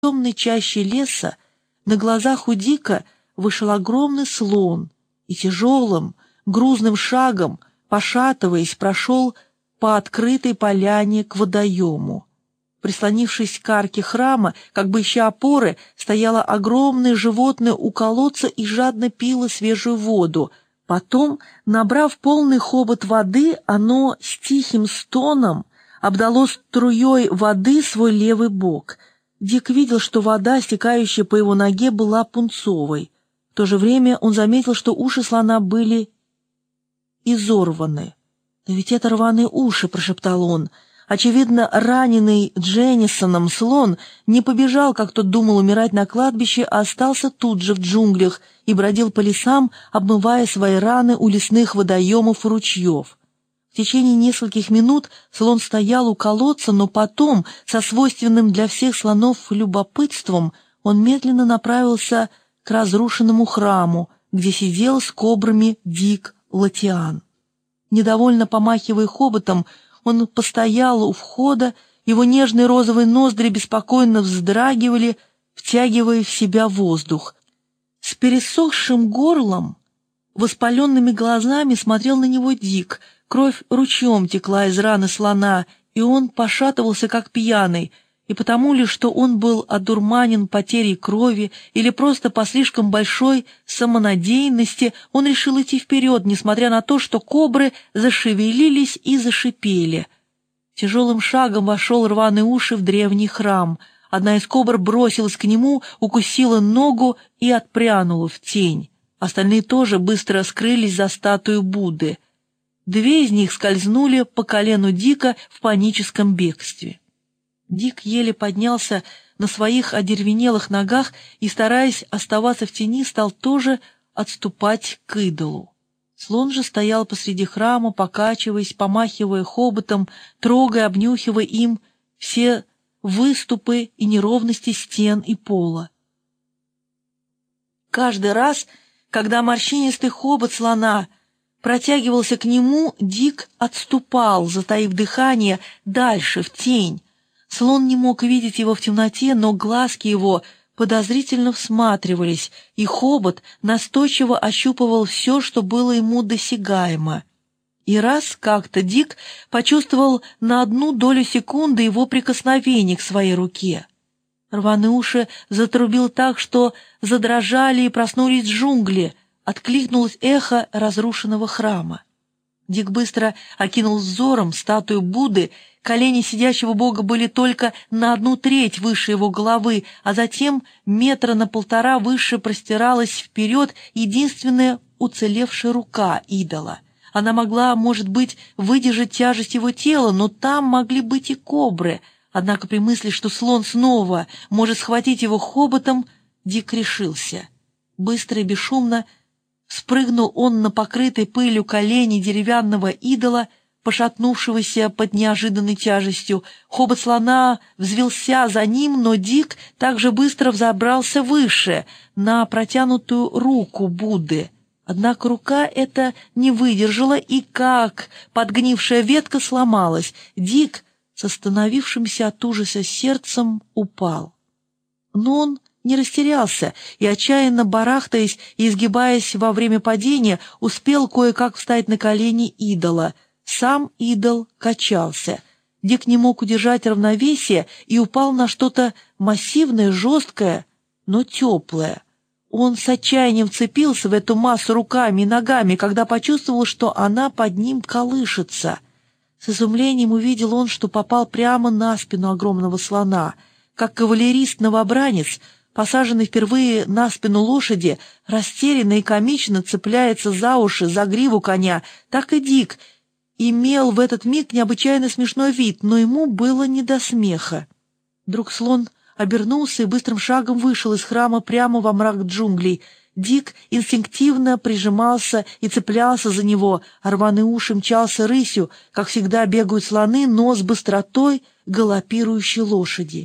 темной чаще леса на глазах у Дика вышел огромный слон и тяжелым, грузным шагом, пошатываясь, прошел по открытой поляне к водоему. Прислонившись к арке храма, как бы ища опоры, стояло огромное животное у колодца и жадно пило свежую воду. Потом, набрав полный хобот воды, оно с тихим стоном обдало струей воды свой левый бок. Дик видел, что вода, стекающая по его ноге, была пунцовой. В то же время он заметил, что уши слона были изорваны. «Но ведь это рваные уши», — прошептал он. Очевидно, раненый Дженнисоном слон не побежал, как тот думал, умирать на кладбище, а остался тут же в джунглях и бродил по лесам, обмывая свои раны у лесных водоемов и ручьев. В течение нескольких минут слон стоял у колодца, но потом, со свойственным для всех слонов любопытством, он медленно направился к разрушенному храму, где сидел с кобрами Дик Латиан. Недовольно помахивая хоботом, он постоял у входа, его нежные розовые ноздри беспокойно вздрагивали, втягивая в себя воздух. С пересохшим горлом, воспаленными глазами смотрел на него Дик. Кровь ручьем текла из раны слона, и он пошатывался, как пьяный, и потому ли, что он был одурманен потерей крови или просто по слишком большой самонадеянности, он решил идти вперед, несмотря на то, что кобры зашевелились и зашипели. Тяжелым шагом вошел рваные уши в древний храм. Одна из кобр бросилась к нему, укусила ногу и отпрянула в тень. Остальные тоже быстро скрылись за статую Будды. Две из них скользнули по колену Дика в паническом бегстве. Дик еле поднялся на своих одеревенелых ногах и, стараясь оставаться в тени, стал тоже отступать к идолу. Слон же стоял посреди храма, покачиваясь, помахивая хоботом, трогая, обнюхивая им все выступы и неровности стен и пола. Каждый раз, когда морщинистый хобот слона протягивался к нему, Дик отступал, затаив дыхание, дальше, в тень. Слон не мог видеть его в темноте, но глазки его подозрительно всматривались, и хобот настойчиво ощупывал все, что было ему досягаемо. И раз как-то Дик почувствовал на 1/1 секунды его прикосновение к своей руке. Рваные уши затрубил так, что задрожали и проснулись джунгли, откликнулось эхо разрушенного храма. Дик быстро окинул взором статую Будды. Колени сидящего бога были только на 1/3 выше его головы, а затем 1,5 метра выше простиралась вперед единственная уцелевшая рука идола. Она могла, может быть, выдержать тяжесть его тела, но там могли быть и кобры. Однако при мысли, что слон снова может схватить его хоботом, Дик решился. Быстро и бесшумно спрыгнул он на покрытый пылью колени деревянного идола, пошатнувшегося под неожиданной тяжестью. Хобот слона взвился за ним, но Дик также быстро взобрался выше, на протянутую руку Будды. Однако рука эта не выдержала и, как подгнившая ветка, сломалась. Дик с остановившимся от ужаса сердцем упал. Но он не растерялся и, отчаянно барахтаясь и изгибаясь во время падения, успел кое-как встать на колени идола. Сам идол качался. Дик не мог удержать равновесие и упал на что-то массивное, жесткое, но теплое. Он с отчаянием вцепился в эту массу руками и ногами, когда почувствовал, что она под ним колышется. С изумлением увидел он, что попал прямо на спину огромного слона. Как кавалерист-новобранец, посаженный впервые на спину лошади, растерянно и комично цепляется за уши, за гриву коня, так и Дик имел в этот миг необычайно смешной вид, но ему было не до смеха. Вдруг слон обернулся и быстрым шагом вышел из храма прямо во мрак джунглей. Дик инстинктивно прижимался и цеплялся за него, а рваные уши мчался рысью, как всегда бегают слоны, но с быстротой галопирующей лошади.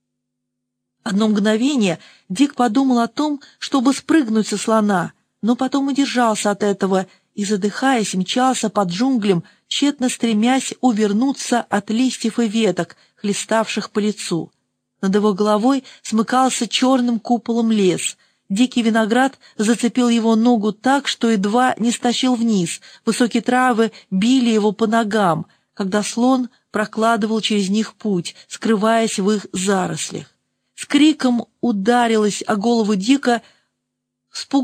Одно мгновение Дик подумал о том, чтобы спрыгнуть со слона, но потом удержался от этого и, задыхаясь, мчался под джунглям, тщетно стремясь увернуться от листьев и веток, хлеставших по лицу. Над его головой смыкался черным куполом лес. Дикий виноград зацепил его ногу так, что едва не стащил вниз. Высокие травы били его по ногам, когда слон прокладывал через них путь, скрываясь в их зарослях. С криком ударилась о голову Дика